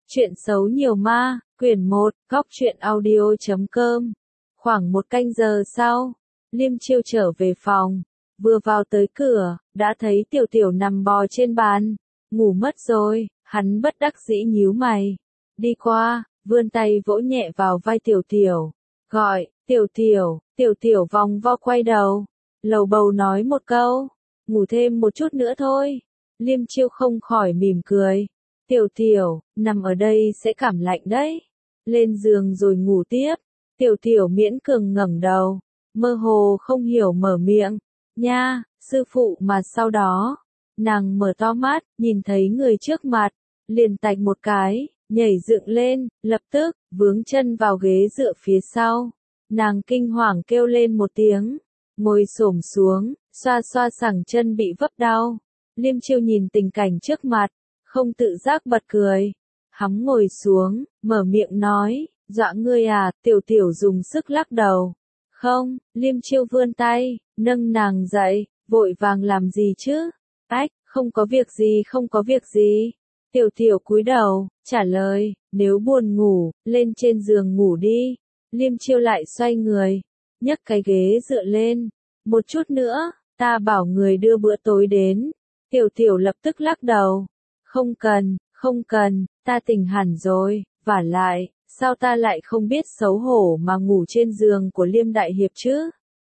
Chuyện xấu nhiều ma, quyển 1, góc truyện audio.com. Khoảng 1 canh giờ sau, Liêm Chiêu trở về phòng, vừa vào tới cửa, đã thấy Tiểu Tiểu nằm bò trên bàn, ngủ mất rồi, hắn bất đắc dĩ nhíu mày, đi qua, vươn tay vỗ nhẹ vào vai Tiểu Tiểu, gọi, Tiểu Tiểu, Tiểu Tiểu vòng vo quay đầu, lầu bầu nói một câu, ngủ thêm một chút nữa thôi. Liêm Chiêu không khỏi mỉm cười. Tiểu Tiểu, nằm ở đây sẽ cảm lạnh đấy. Lên giường rồi ngủ tiếp. Tiểu Tiểu miễn cường ngẩng đầu, mơ hồ không hiểu mở miệng. Nha, sư phụ mà sau đó. Nàng mở to mắt, nhìn thấy người trước mặt, liền tạch một cái, nhảy dựng lên, lập tức, vướng chân vào ghế dựa phía sau. Nàng kinh hoàng kêu lên một tiếng, ngồi xổm xuống, xoa xoa sẳng chân bị vấp đau. Liêm Chiêu nhìn tình cảnh trước mặt, không tự giác bật cười. Hắn ngồi xuống, mở miệng nói, dọa ngươi à, Tiểu Tiểu dùng sức lắc đầu. Không, Liêm Chiêu vươn tay, nâng nàng dậy, vội vàng làm gì chứ? Ách, không có việc gì, không có việc gì. Tiểu Tiểu cúi đầu, trả lời, nếu buồn ngủ, lên trên giường ngủ đi. Liêm Chiêu lại xoay người, nhấc cái ghế dựa lên. Một chút nữa, ta bảo người đưa bữa tối đến. Tiểu Tiểu lập tức lắc đầu. Không cần, không cần, ta tỉnh hẳn rồi, vả lại, sao ta lại không biết xấu hổ mà ngủ trên giường của Liêm Đại Hiệp chứ?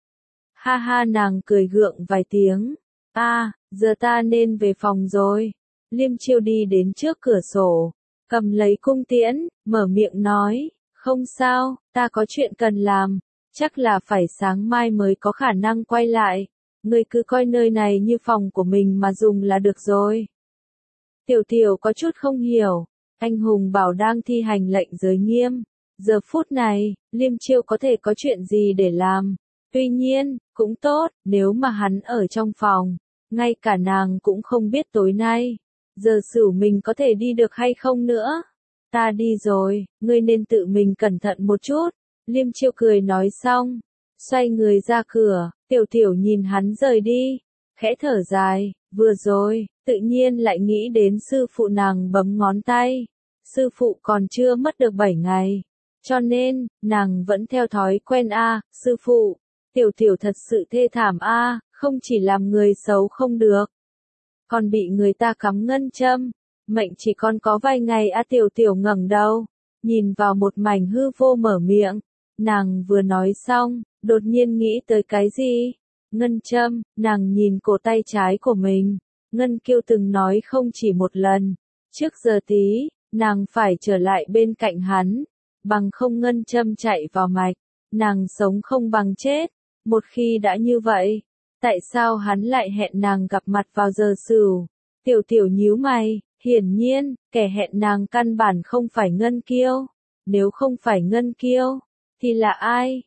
Ha ha, nàng cười gượng vài tiếng. Giờ ta nên về phòng rồi. Liêm Chiêu đi đến trước cửa sổ, cầm lấy cung tiễn, mở miệng nói, không sao, ta có chuyện cần làm, chắc là phải sáng mai mới có khả năng quay lại. Ngươi cứ coi nơi này như phòng của mình mà dùng là được rồi. Tiểu Tiểu có chút không hiểu, anh hùng bảo đang thi hành lệnh giới nghiêm. Giờ phút này, Liêm Chiêu có thể có chuyện gì để làm. Tuy nhiên, cũng tốt, nếu mà hắn ở trong phòng, ngay cả nàng cũng không biết tối nay, giờ xỉu mình có thể đi được hay không nữa. Ta đi rồi, ngươi nên tự mình cẩn thận một chút. Liêm Chiêu cười nói xong, xoay người ra cửa. Tiểu Tiểu nhìn hắn rời đi, khẽ thở dài, vừa rồi, tự nhiên lại nghĩ đến sư phụ nàng bấm ngón tay. Sư phụ còn chưa mất được 7 ngày, cho nên, nàng vẫn theo thói quen sư phụ. Tiểu Tiểu thật sự thê thảm không chỉ làm người xấu không được, còn bị người ta cắm ngân châm, mệnh chỉ còn có vài ngày Tiểu Tiểu ngẩng đầu, nhìn vào một mảnh hư vô mở miệng. Nàng vừa nói xong, đột nhiên nghĩ tới cái gì? Ngân châm, nàng nhìn cổ tay trái của mình. Ngân Kiêu từng nói không chỉ một lần. Trước giờ tí, nàng phải trở lại bên cạnh hắn. Bằng không ngân châm chạy vào mạch. Nàng sống không bằng chết. Một khi đã như vậy, tại sao hắn lại hẹn nàng gặp mặt vào giờ sửu? Tiểu Tiểu nhíu mày, hiển nhiên, kẻ hẹn nàng căn bản không phải Ngân Kiêu. Nếu không phải Ngân Kiêu, thì là ai?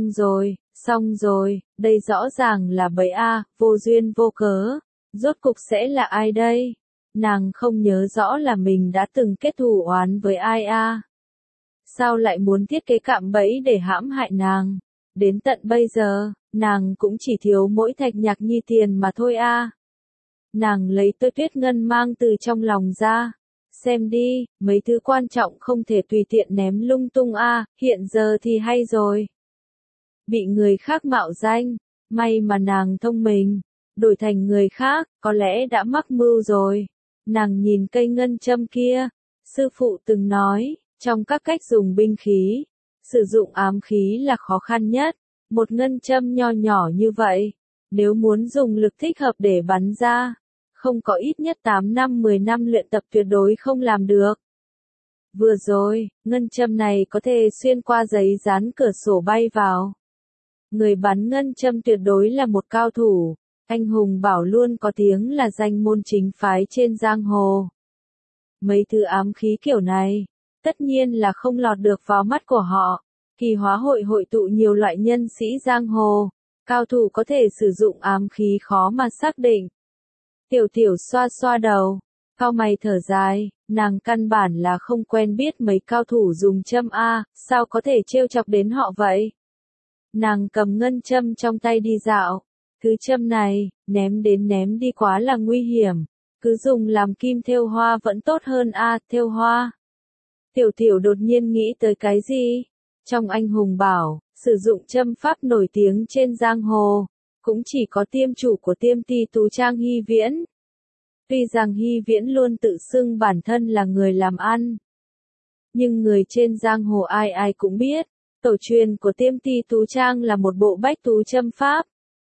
Xong rồi, đây rõ ràng là bẫy vô duyên vô cớ. Rốt cục sẽ là ai đây? Nàng không nhớ rõ là mình đã từng kết thù oán với ai Sao lại muốn thiết kế cạm bẫy để hãm hại nàng? Đến tận bây giờ, nàng cũng chỉ thiếu mỗi Thạch Nhạc Nhi tiền mà thôi Nàng lấy tơ tuyết ngân mang từ trong lòng ra. Xem đi, mấy thứ quan trọng không thể tùy tiện ném lung tung hiện giờ thì hay rồi. Bị người khác mạo danh, may mà nàng thông minh, đổi thành người khác, có lẽ đã mắc mưu rồi. Nàng nhìn cây ngân châm kia, sư phụ từng nói, trong các cách dùng binh khí, sử dụng ám khí là khó khăn nhất. Một ngân châm nho nhỏ như vậy, nếu muốn dùng lực thích hợp để bắn ra, không có ít nhất 8 năm 10 năm luyện tập tuyệt đối không làm được. Vừa rồi, ngân châm này có thể xuyên qua giấy dán cửa sổ bay vào. Người bắn ngân châm tuyệt đối là một cao thủ. Anh hùng bảo luôn có tiếng là danh môn chính phái trên giang hồ. Mấy thứ ám khí kiểu này, tất nhiên là không lọt được vào mắt của họ. Kỳ hóa hội hội tụ nhiều loại nhân sĩ giang hồ, cao thủ có thể sử dụng ám khí khó mà xác định. Tiểu Tiểu xoa xoa đầu, cau mày thở dài, nàng căn bản là không quen biết mấy cao thủ dùng châm sao có thể trêu chọc đến họ vậy? Nàng cầm ngân châm trong tay đi dạo, thứ châm này, ném đến ném đi quá là nguy hiểm, cứ dùng làm kim thêu hoa vẫn tốt hơn thêu hoa. Tiểu Tiểu đột nhiên nghĩ tới cái gì? Trong anh hùng bảo, sử dụng châm pháp nổi tiếng trên giang hồ, cũng chỉ có tiêm chủ của tiêm ti tú trang Hy Viễn. Tuy rằng Hy Viễn luôn tự xưng bản thân là người làm ăn, nhưng người trên giang hồ ai ai cũng biết, tổ truyền của tiêm ti tú trang là một bộ bách tú châm pháp.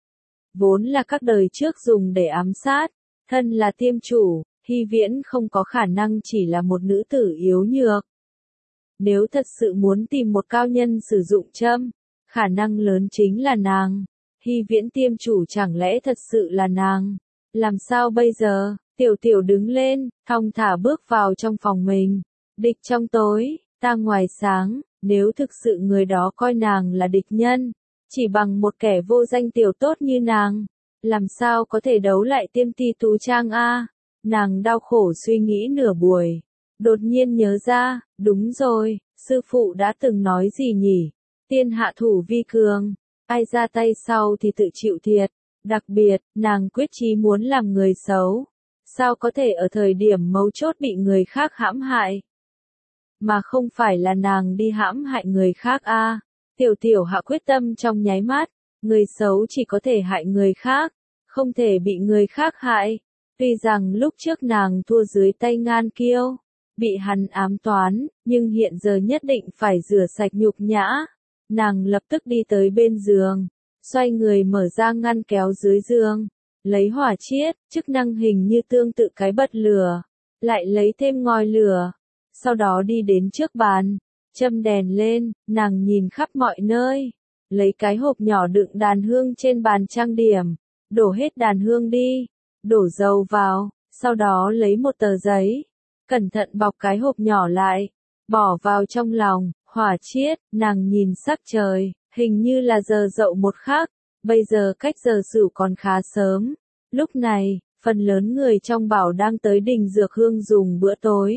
Vốn là các đời trước dùng để ám sát, thân là tiêm chủ, Hy Viễn không có khả năng chỉ là một nữ tử yếu nhược. Nếu thật sự muốn tìm một cao nhân sử dụng châm, khả năng lớn chính là nàng. Hy Viễn tiêm chủ chẳng lẽ thật sự là nàng? Làm sao bây giờ? Tiểu Tiểu đứng lên, thong thả bước vào trong phòng mình. Địch trong tối, ta ngoài sáng, nếu thực sự người đó coi nàng là địch nhân, chỉ bằng một kẻ vô danh tiểu tốt như nàng, làm sao có thể đấu lại tiêm ti tú trang a? Nàng đau khổ suy nghĩ nửa buổi, đột nhiên nhớ ra, đúng rồi, sư phụ đã từng nói gì nhỉ? Tiên hạ thủ vi cường, ai ra tay sau thì tự chịu thiệt, đặc biệt, nàng quyết chí muốn làm người xấu, sao có thể ở thời điểm mấu chốt bị người khác hãm hại? Mà không phải là nàng đi hãm hại người khác a. Tiểu Tiểu hạ quyết tâm trong nháy mắt, người xấu chỉ có thể hại người khác, không thể bị người khác hại. Tuy rằng lúc trước nàng thua dưới tay Ngan Kiêu, bị hắn ám toán, nhưng hiện giờ nhất định phải rửa sạch nhục nhã. Nàng lập tức đi tới bên giường, xoay người mở ra ngăn kéo dưới giường, lấy hỏa chiết, chức năng hình như tương tự cái bật lửa, lại lấy thêm ngòi lửa. Sau đó đi đến trước bàn, châm đèn lên, nàng nhìn khắp mọi nơi, lấy cái hộp nhỏ đựng đàn hương trên bàn trang điểm, đổ hết đàn hương đi, đổ dầu vào, sau đó lấy một tờ giấy, cẩn thận bọc cái hộp nhỏ lại, bỏ vào trong lòng, hỏa chiết, nàng nhìn sắc trời, hình như là giờ dậu một khắc, bây giờ cách giờ sửu còn khá sớm. Lúc này, phần lớn người trong bảo đang tới đình dược hương dùng bữa tối.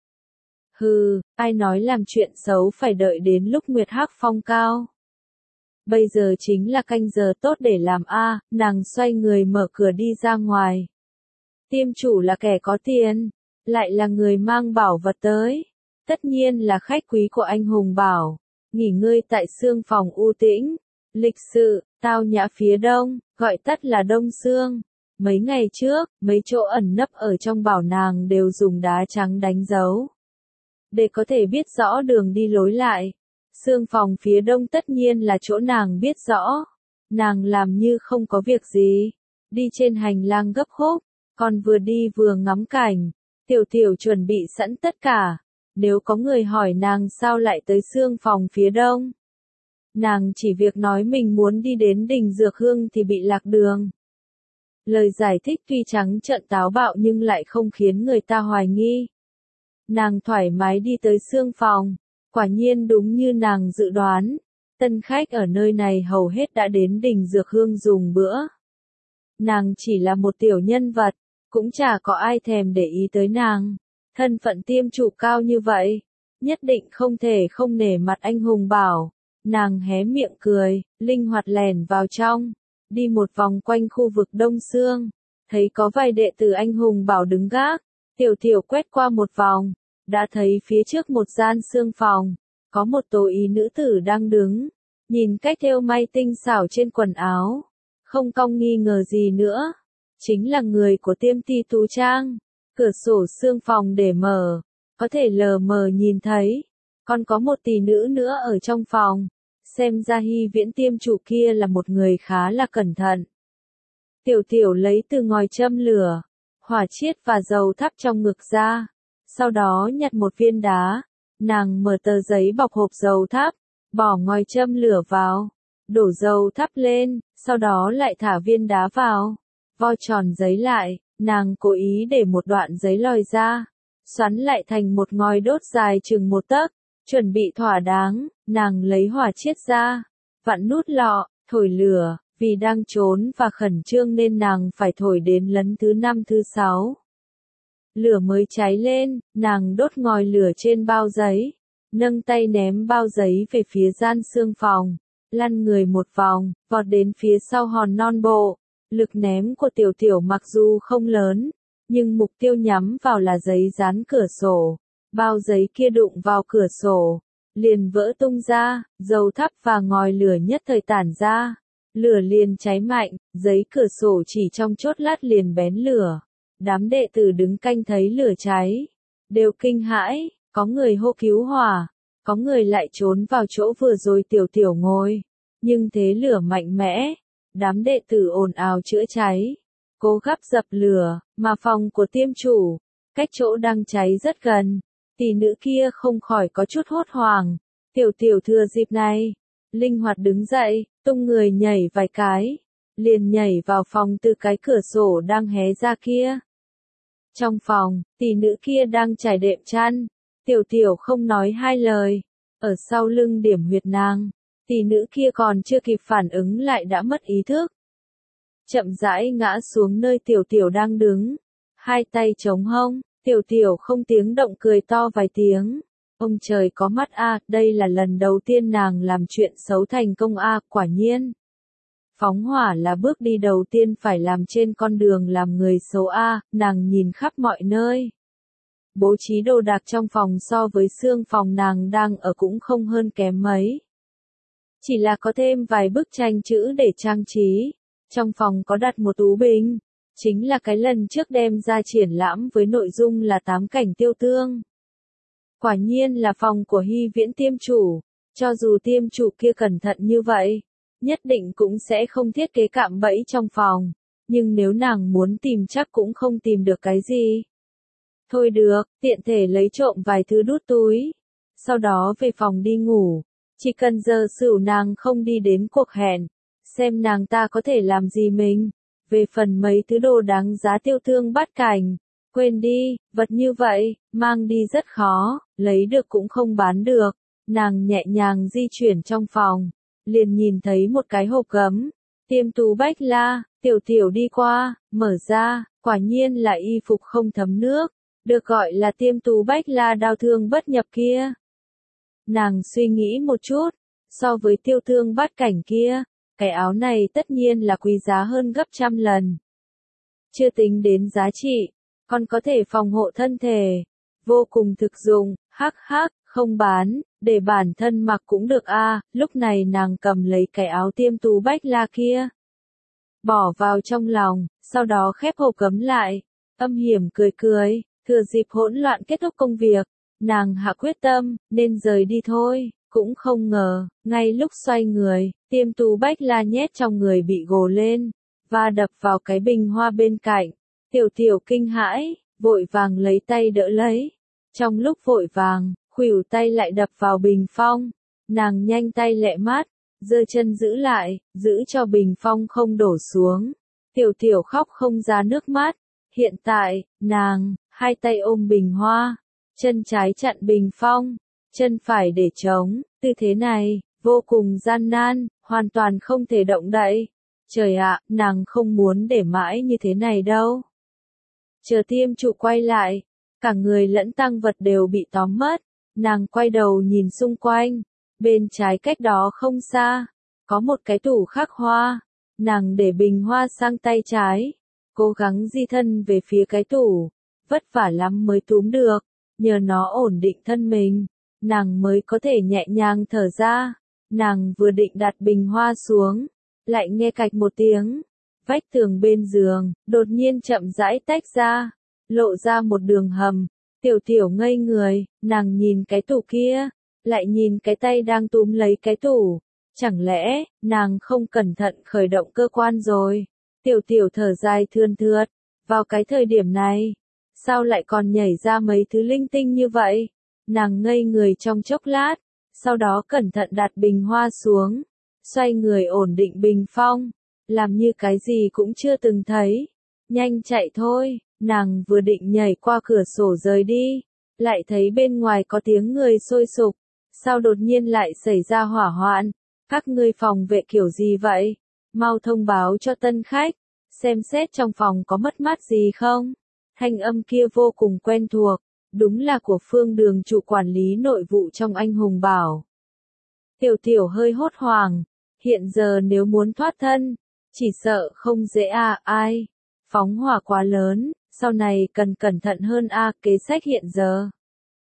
Hừ, ai nói làm chuyện xấu phải đợi đến lúc nguyệt hắc phong cao. Bây giờ chính là canh giờ tốt để làm a. Nàng xoay người mở cửa đi ra ngoài. Tiêm chủ là kẻ có tiền, lại là người mang bảo vật tới. Tất nhiên là khách quý của anh hùng bảo. Nghỉ ngơi tại xương phòng u tĩnh. Lịch sự, tao nhã phía đông, gọi tắt là Đông Xương. Mấy ngày trước, mấy chỗ ẩn nấp ở trong bảo nàng đều dùng đá trắng đánh dấu, để có thể biết rõ đường đi lối lại. Xương phòng phía đông tất nhiên là chỗ nàng biết rõ. Nàng làm như không có việc gì, đi trên hành lang gấp khúc, còn vừa đi vừa ngắm cảnh. Tiểu Tiểu chuẩn bị sẵn tất cả, nếu có người hỏi nàng sao lại tới xương phòng phía đông, nàng chỉ việc nói mình muốn đi đến đình dược hương thì bị lạc đường. Lời giải thích tuy trắng trợn táo bạo nhưng lại không khiến người ta hoài nghi. Nàng thoải mái đi tới xương phòng, quả nhiên đúng như nàng dự đoán, tân khách ở nơi này hầu hết đã đến đình dược hương dùng bữa. Nàng chỉ là một tiểu nhân vật, cũng chả có ai thèm để ý tới nàng. Thân phận tiêm chủ cao như vậy, nhất định không thể không nể mặt anh hùng bảo. Nàng hé miệng cười, linh hoạt lèn vào trong, đi một vòng quanh khu vực Đông Xương, thấy có vài đệ tử anh hùng bảo đứng gác. Tiểu Tiểu quét qua một vòng, đã thấy phía trước một gian xương phòng, có một tố ý nữ tử đang đứng, nhìn cách thêu may tinh xảo trên quần áo, không cong nghi ngờ gì nữa, chính là người của tiêm ti tú trang. Cửa sổ xương phòng để mở, có thể lờ mờ nhìn thấy, còn có một tỷ nữ nữa ở trong phòng, xem ra Hy Viễn tiêm chủ kia là một người khá là cẩn thận. Tiểu Tiểu lấy từ ngòi châm lửa, hỏa chiết và dầu thắp trong ngực ra, sau đó nhặt một viên đá, nàng mở tờ giấy bọc hộp dầu thắp, bỏ ngòi châm lửa vào, đổ dầu thắp lên, sau đó lại thả viên đá vào, vo tròn giấy lại, nàng cố ý để một đoạn giấy lòi ra, xoắn lại thành một ngòi đốt dài chừng 1 tấc, chuẩn bị thỏa đáng, nàng lấy hỏa chiết ra, vặn nút lọ, thổi lửa. Vì đang trốn và khẩn trương nên nàng phải thổi đến lần thứ 5 thứ 6. Lửa mới cháy lên, nàng đốt ngòi lửa trên bao giấy, nâng tay ném bao giấy về phía gian xương phòng, lăn người một vòng, vọt đến phía sau hòn non bộ. Lực ném của Tiểu Tiểu mặc dù không lớn, nhưng mục tiêu nhắm vào là giấy dán cửa sổ, bao giấy kia đụng vào cửa sổ, liền vỡ tung ra, dầu thắp và ngòi lửa nhất thời tản ra. Lửa liền cháy mạnh, giấy cửa sổ chỉ trong chốc lát liền bén lửa. Đám đệ tử đứng canh thấy lửa cháy, đều kinh hãi, có người hô cứu hỏa, có người lại trốn vào chỗ vừa rồi tiểu tiểu ngồi. Nhưng thế lửa mạnh mẽ, đám đệ tử ồn ào chữa cháy, cố gắng dập lửa, mà phòng của tiêm chủ, cách chỗ đang cháy rất gần. Tỷ nữ kia không khỏi có chút hốt hoảng, tiểu tiểu thừa dịp này, linh hoạt đứng dậy, tung người nhảy vài cái, liền nhảy vào phòng từ cái cửa sổ đang hé ra kia. Trong phòng, tỷ nữ kia đang trải đệm chăn, tiểu tiểu không nói hai lời, ở sau lưng điểm huyệt nàng, tỷ nữ kia còn chưa kịp phản ứng lại đã mất ý thức. Chậm rãi ngã xuống nơi tiểu tiểu đang đứng, hai tay chống hông, tiểu tiểu không tiếng động cười to vài tiếng. Ông trời có mắt a, đây là lần đầu tiên nàng làm chuyện xấu thành công a, quả nhiên. Phóng hỏa là bước đi đầu tiên phải làm trên con đường làm người xấu a, nàng nhìn khắp mọi nơi. Bố trí đồ đạc trong phòng so với xương phòng nàng đang ở cũng không hơn kém mấy. Chỉ là có thêm vài bức tranh chữ để trang trí. Trong phòng có đặt một tú bình, chính là cái lần trước đem ra triển lãm với nội dung là 8 cảnh tiêu tương. Quả nhiên là phòng của Hy Viễn tiêm chủ, cho dù tiêm chủ kia cẩn thận như vậy, nhất định cũng sẽ không thiết kế cạm bẫy trong phòng, nhưng nếu nàng muốn tìm chắc cũng không tìm được cái gì. Thôi được, tiện thể lấy trộm vài thứ đút túi, sau đó về phòng đi ngủ, chỉ cần giờ xỉu nàng không đi đến cuộc hẹn, xem nàng ta có thể làm gì mình. Về phần mấy thứ đồ đáng giá tiêu tương bát cảnh, quên đi, vật như vậy, mang đi rất khó, lấy được cũng không bán được. Nàng nhẹ nhàng di chuyển trong phòng, liền nhìn thấy một cái hộp gấm, tiêm tú bách la, tiểu tiểu đi qua, mở ra, quả nhiên là y phục không thấm nước, được gọi là tiêm tú bách la đao thương bất nhập kia. Nàng suy nghĩ một chút, so với tiêu tương bát cảnh kia, cái áo này tất nhiên là quý giá hơn gấp trăm lần. Chưa tính đến giá trị, còn có thể phòng hộ thân thể, vô cùng thực dụng, hắc hắc, không bán, để bản thân mặc cũng được a. Lúc này nàng cầm lấy cái áo tiêm tú bách la kia, bỏ vào trong lòng, sau đó khép hộp gấm lại, âm hiểm cười cười, thừa dịp hỗn loạn kết thúc công việc, nàng hạ quyết tâm, nên rời đi thôi. Cũng không ngờ, ngay lúc xoay người, tiêm tú bách la nhét trong người bị gồ lên, và đập vào cái bình hoa bên cạnh. Tiểu tiểu kinh hãi, vội vàng lấy tay đỡ lấy. Trong lúc vội vàng, khuỷu tay lại đập vào bình phong. Nàng nhanh tay lẹ mắt, giơ chân giữ lại, giữ cho bình phong không đổ xuống. Tiểu tiểu khóc không ra nước mắt. Hiện tại, nàng, hai tay ôm bình hoa, chân trái chặn bình phong, chân phải để trống, tư thế này, vô cùng gian nan, hoàn toàn không thể động đậy. Trời ạ, nàng không muốn để mãi như thế này đâu. Chờ tiêm chủ quay lại, cả người lẫn tang vật đều bị tóm mất, nàng quay đầu nhìn xung quanh, bên trái cách đó không xa, có một cái tủ khắc hoa, nàng để bình hoa sang tay trái, cố gắng di thân về phía cái tủ, vất vả lắm mới túm được, nhờ nó ổn định thân mình, nàng mới có thể nhẹ nhàng thở ra. Nàng vừa định đặt bình hoa xuống, lại nghe cạch một tiếng, vách tường bên giường đột nhiên chậm rãi tách ra, lộ ra một đường hầm. Tiểu tiểu ngây người, nàng nhìn cái tủ kia, lại nhìn cái tay đang túm lấy cái tủ, chẳng lẽ nàng không cẩn thận khởi động cơ quan rồi? Tiểu tiểu thở dài thườn thượt, vào cái thời điểm này, sao lại còn nhảy ra mấy thứ linh tinh như vậy? Nàng ngây người trong chốc lát, sau đó cẩn thận đặt bình hoa xuống, xoay người ổn định bình phong, làm như cái gì cũng chưa từng thấy. Nhanh chạy thôi, nàng vừa định nhảy qua cửa sổ rời đi, lại thấy bên ngoài có tiếng người sôi sục, sao đột nhiên lại xảy ra hỏa hoạn? Các ngươi phòng vệ kiểu gì vậy? Mau thông báo cho tân khách, xem xét trong phòng có mất mát gì không? Thanh âm kia vô cùng quen thuộc, đúng là của Phương Đường chủ quản lý nội vụ trong Anh Hùng Bảo. Tiểu tiểu hơi hốt hoảng, hiện giờ nếu muốn thoát thân, chỉ sợ không dễ à, ai? Phóng hỏa quá lớn, sau này cần cẩn thận hơn a, kế sách hiện giờ.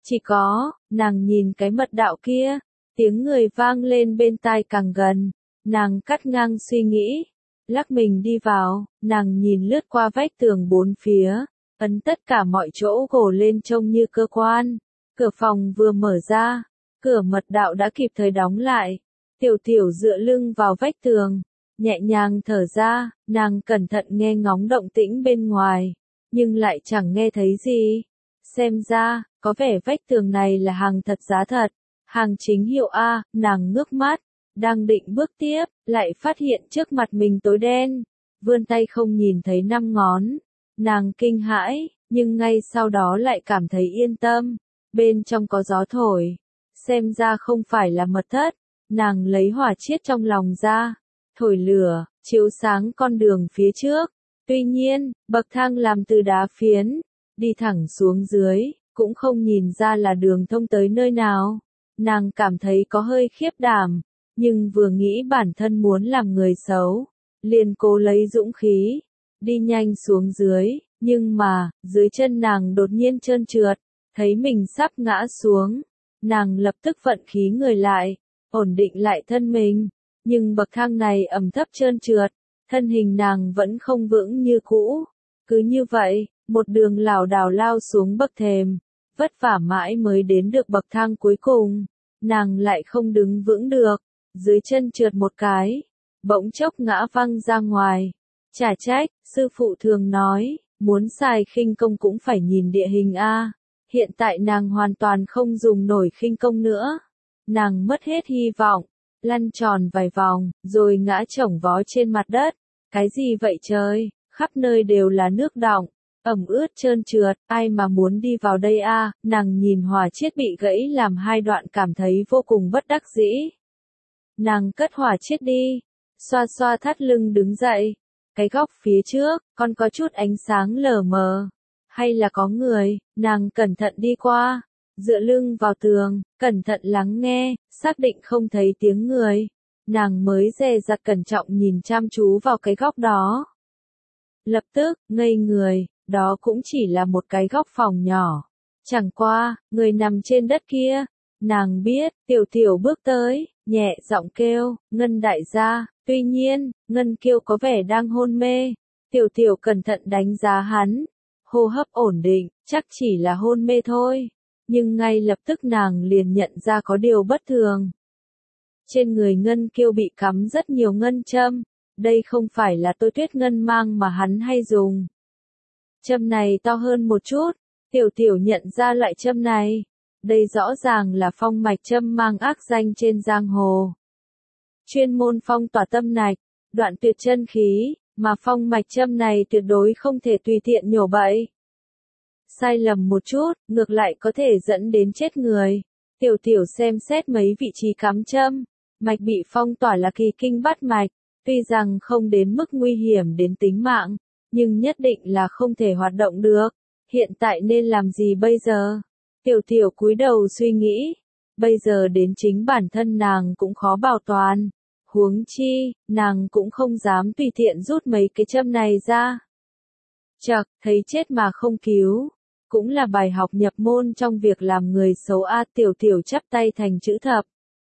Chỉ có, nàng nhìn cái mật đạo kia, tiếng người vang lên bên tai càng gần, nàng cắt ngang suy nghĩ, lắc mình đi vào, nàng nhìn lướt qua vách tường bốn phía, ấn tất cả mọi chỗ gồ lên trông như cơ quan. Cửa phòng vừa mở ra, cửa mật đạo đã kịp thời đóng lại. Tiểu Tiểu dựa lưng vào vách tường, nhẹ nhàng thở ra, nàng cẩn thận nghe ngóng động tĩnh bên ngoài, nhưng lại chẳng nghe thấy gì. Xem ra, có vẻ vách tường này là hàng thật giá thật, hàng chính hiệu A, nàng ngước mắt, đang định bước tiếp, lại phát hiện trước mặt mình tối đen, vươn tay không nhìn thấy 5 ngón. Nàng kinh hãi, nhưng ngay sau đó lại cảm thấy yên tâm, bên trong có gió thổi, xem ra không phải là mật thất. Nàng lấy hỏa chiết trong lòng ra, thổi lửa, chiếu sáng con đường phía trước. Tuy nhiên, bậc thang làm từ đá phiến, đi thẳng xuống dưới, cũng không nhìn ra là đường thông tới nơi nào. Nàng cảm thấy có hơi khiếp đảm, nhưng vừa nghĩ bản thân muốn làm người xấu, liền cố lấy dũng khí, đi nhanh xuống dưới, nhưng mà, dưới chân nàng đột nhiên trơn trượt, thấy mình sắp ngã xuống. Nàng lập tức vận khí người lại, ổn định lại thân mình, nhưng bậc thang này ẩm thấp trơn trượt, thân hình nàng vẫn không vững như cũ. Cứ như vậy, một đường lảo đảo lao xuống bậc thềm, vất vả mãi mới đến được bậc thang cuối cùng, nàng lại không đứng vững được, dưới chân trượt một cái, bỗng chốc ngã văng ra ngoài. Chả trách, sư phụ thường nói, muốn xài khinh công cũng phải nhìn địa hình a. Hiện tại nàng hoàn toàn không dùng nổi khinh công nữa. Nàng mất hết hy vọng, lăn tròn vài vòng, rồi ngã chổng vó trên mặt đất. Cái gì vậy trời, khắp nơi đều là nước đọng, ẩm ướt trơn trượt, ai mà muốn đi vào đây a? Nàng nhìn hỏa chiết bị gãy làm 2 đoạn cảm thấy vô cùng bất đắc dĩ. Nàng cất hỏa chiết đi, xoa xoa thắt lưng đứng dậy. Cái góc phía trước, còn có chút ánh sáng lờ mờ. Hay là có người, nàng cẩn thận đi qua, dựa lưng vào tường, cẩn thận lắng nghe, xác định không thấy tiếng người. Nàng mới dè dặt cẩn trọng nhìn chăm chú vào cái góc đó. Lập tức, ngây người, đó cũng chỉ là một cái góc phòng nhỏ. Chẳng qua, người nằm trên đất kia. Nàng biết, Tiểu Tiểu bước tới, nhẹ giọng kêu, Ngân đại gia. Tuy nhiên, Ngân kêu có vẻ đang hôn mê. Tiểu Tiểu cẩn thận đánh giá hắn. Hô hấp ổn định, chắc chỉ là hôn mê thôi. Nhưng ngay lập tức nàng liền nhận ra có điều bất thường. Trên người Ngân Kiêu bị cắm rất nhiều ngân châm. Đây không phải là Tôi Tuyết ngân mang mà hắn hay dùng. Châm này to hơn một chút. Tiểu Tiểu nhận ra loại châm này. Đây rõ ràng là phong mạch châm mang ác danh trên giang hồ. Chuyên môn phong tỏa tâm mạch, đoạn tuyệt chân khí, mà phong mạch châm này tuyệt đối không thể tùy tiện nhổ bậy. Sai lầm một chút, ngược lại có thể dẫn đến chết người. Tiểu Tiểu xem xét mấy vị trí cắm châm, mạch bị phong tỏa là kỳ kinh bát mạch, tuy rằng không đến mức nguy hiểm đến tính mạng, nhưng nhất định là không thể hoạt động được. Hiện tại nên làm gì bây giờ? Tiểu Tiểu cúi đầu suy nghĩ, bây giờ đến chính bản thân nàng cũng khó bảo toàn. Huống chi, nàng cũng không dám tùy tiện rút mấy cái châm này ra. Chậc, thấy chết mà không cứu. Cũng là bài học nhập môn trong việc làm người xấu a. Tiểu Tiểu chắp tay thành chữ thập.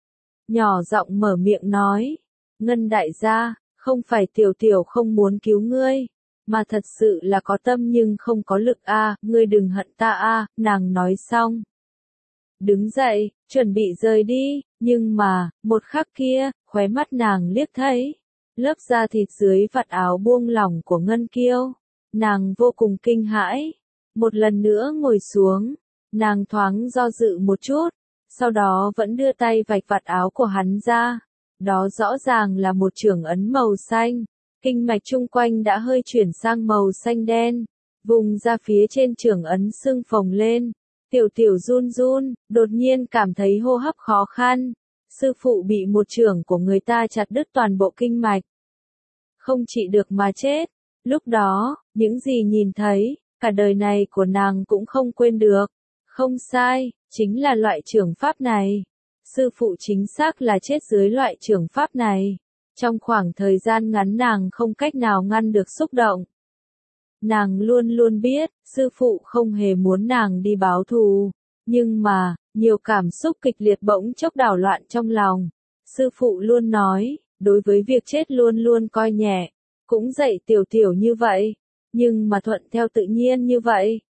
Nhỏ giọng mở miệng nói. Ngân đại gia, không phải Tiểu Tiểu không muốn cứu ngươi, mà thật sự là có tâm nhưng không có lực a. Ngươi đừng hận ta a. Nàng nói xong, đứng dậy, chuẩn bị rời đi, nhưng mà, một khắc kia, khóe mắt nàng liếc thấy lớp da thịt dưới vạt áo buông lỏng của Ngân Kiêu. Nàng vô cùng kinh hãi. Một lần nữa ngồi xuống, nàng thoáng do dự một chút, sau đó vẫn đưa tay vạch vạt áo của hắn ra. Đó rõ ràng là một chưởng ấn màu xanh, kinh mạch chung quanh đã hơi chuyển sang màu xanh đen, vùng ra phía trên chưởng ấn sưng phồng lên. Tiểu Tiểu run run, đột nhiên cảm thấy hô hấp khó khăn. Sư phụ bị một chưởng của người ta chặt đứt toàn bộ kinh mạch, không trị được mà chết. Lúc đó, những gì nhìn thấy, cả đời này của nàng cũng không quên được. Không sai, chính là loại chưởng pháp này. Sư phụ chính xác là chết dưới loại chưởng pháp này. Trong khoảng thời gian ngắn nàng không cách nào ngăn được xúc động. Nàng luôn luôn biết, sư phụ không hề muốn nàng đi báo thù, Nhưng mà, nhiều cảm xúc kịch liệt bỗng chốc đảo loạn trong lòng. Sư phụ luôn nói, đối với việc chết luôn luôn coi nhẹ, cũng dạy Tiểu Tiểu như vậy, nhưng mà thuận theo tự nhiên như vậy,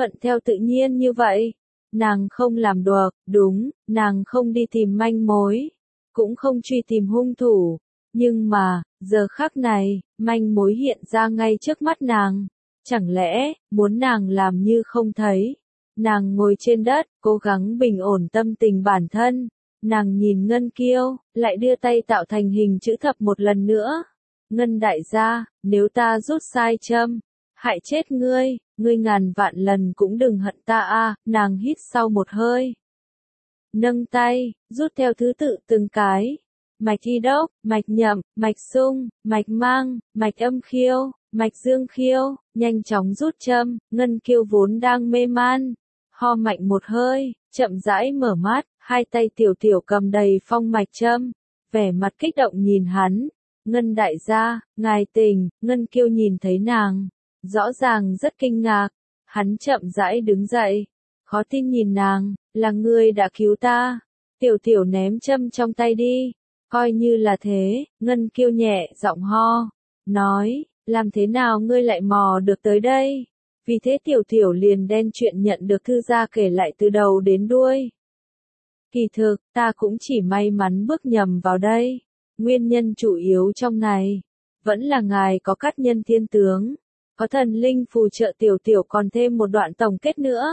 nàng không làm được, đúng, nàng không đi tìm manh mối, cũng không truy tìm hung thủ, nhưng mà, giờ khắc này, manh mối hiện ra ngay trước mắt nàng, chẳng lẽ, muốn nàng làm như không thấy. Nàng ngồi trên đất, cố gắng bình ổn tâm tình bản thân. Nàng nhìn Ngân Kiêu, lại đưa tay tạo thành hình chữ thập một lần nữa. Ngân đại gia, nếu ta rút sai châm, hại chết ngươi, ngươi ngàn vạn lần cũng đừng hận ta a. Nàng hít sau một hơi. Nâng tay, rút theo thứ tự từng cái. Mạch thi đốc, mạch nhậm, mạch sung, mạch mang, mạch âm khiêu, mạch dương khiêu, nhanh chóng rút châm. Ngân Kiêu vốn đang mê man, ho mạnh một hơi, chậm rãi mở mắt, hai tay Tiểu Tiểu cầm đầy phong mạch châm, vẻ mặt kích động nhìn hắn. Ngân đại gia, ngài tỉnh. Ngân Kiêu nhìn thấy nàng, rõ ràng rất kinh ngạc. Hắn chậm rãi đứng dậy, khó tin nhìn nàng, là ngươi đã cứu ta. Tiểu Tiểu ném châm trong tay đi, coi như là thế. Ngân Kiêu nhẹ giọng ho, nói, làm thế nào ngươi lại mò được tới đây? Vì thế Tiểu Tiểu liền đem chuyện nhận được thư gia kể lại từ đầu đến đuôi. Kỳ thực, ta cũng chỉ may mắn bước nhầm vào đây. Nguyên nhân chủ yếu trong này, vẫn là ngài có cát nhân thiên tướng, có thần linh phù trợ. Tiểu Tiểu còn thêm một đoạn tổng kết nữa.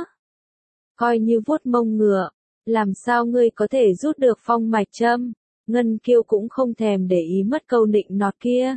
Coi như vuốt mông ngựa, làm sao ngươi có thể rút được phong mạch châm? Ngân Kiêu cũng không thèm để ý mất câu nịnh nọt kia.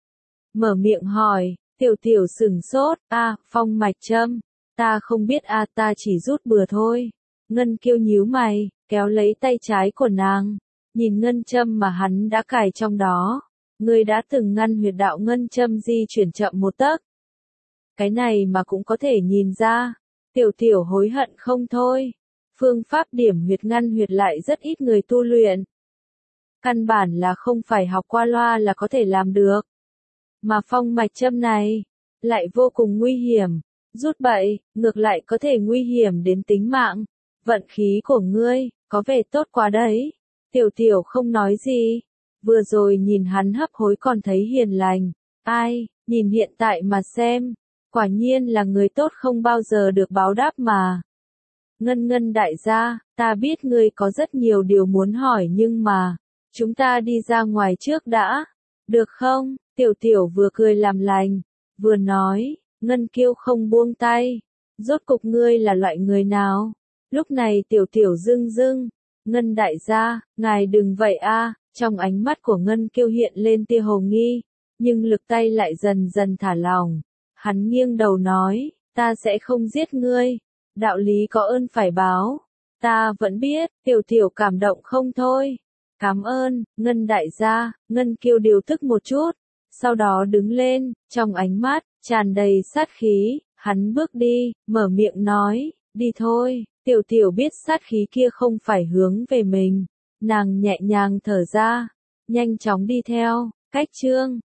Mở miệng hỏi. Tiểu Tiểu sửng sốt, phong mạch châm, ta không biết ta chỉ rút bừa thôi. Ngân Kiêu nhíu mày, kéo lấy tay trái của nàng, nhìn ngân châm mà hắn đã cài trong đó. Ngươi đã từng ngăn huyệt đạo ngân châm di chuyển chậm một tấc. Cái này mà cũng có thể nhìn ra. Tiểu Tiểu hối hận không thôi. Phương pháp điểm huyệt ngăn huyệt lại rất ít người tu luyện. Căn bản là không phải học qua loa là có thể làm được. Mà phong mạch châm này, lại vô cùng nguy hiểm. Rút bậy, ngược lại có thể nguy hiểm đến tính mạng. Vận khí của ngươi, có vẻ tốt quá đấy. Tiểu Tiểu không nói gì. Vừa rồi nhìn hắn hấp hối còn thấy hiền lành. Ai, nhìn hiện tại mà xem. Quả nhiên là người tốt không bao giờ được báo đáp mà. Ngân đại gia, ta biết ngươi có rất nhiều điều muốn hỏi nhưng mà, chúng ta đi ra ngoài trước đã. Được không? Tiểu Tiểu vừa cười làm lành, vừa nói. Ngân Kiêu không buông tay. Rốt cục ngươi là loại người nào? Lúc này Tiểu Tiểu rưng rưng. Ngân đại gia, ngài đừng vậy Trong ánh mắt của Ngân Kiêu hiện lên tia hồ nghi, nhưng lực tay lại dần dần thả lỏng. Hắn nghiêng đầu nói, ta sẽ không giết ngươi. Đạo lý có ơn phải báo. Ta vẫn biết. Tiểu Tiểu cảm động không thôi. Cảm ơn, Ngân đại gia. Ngân Kiêu điều tức một chút, sau đó đứng lên, trong ánh mắt tràn đầy sát khí. Hắn bước đi, mở miệng nói, đi thôi. Tiểu Tiểu biết sát khí kia không phải hướng về mình, nàng nhẹ nhàng thở ra, nhanh chóng đi theo. Cách chương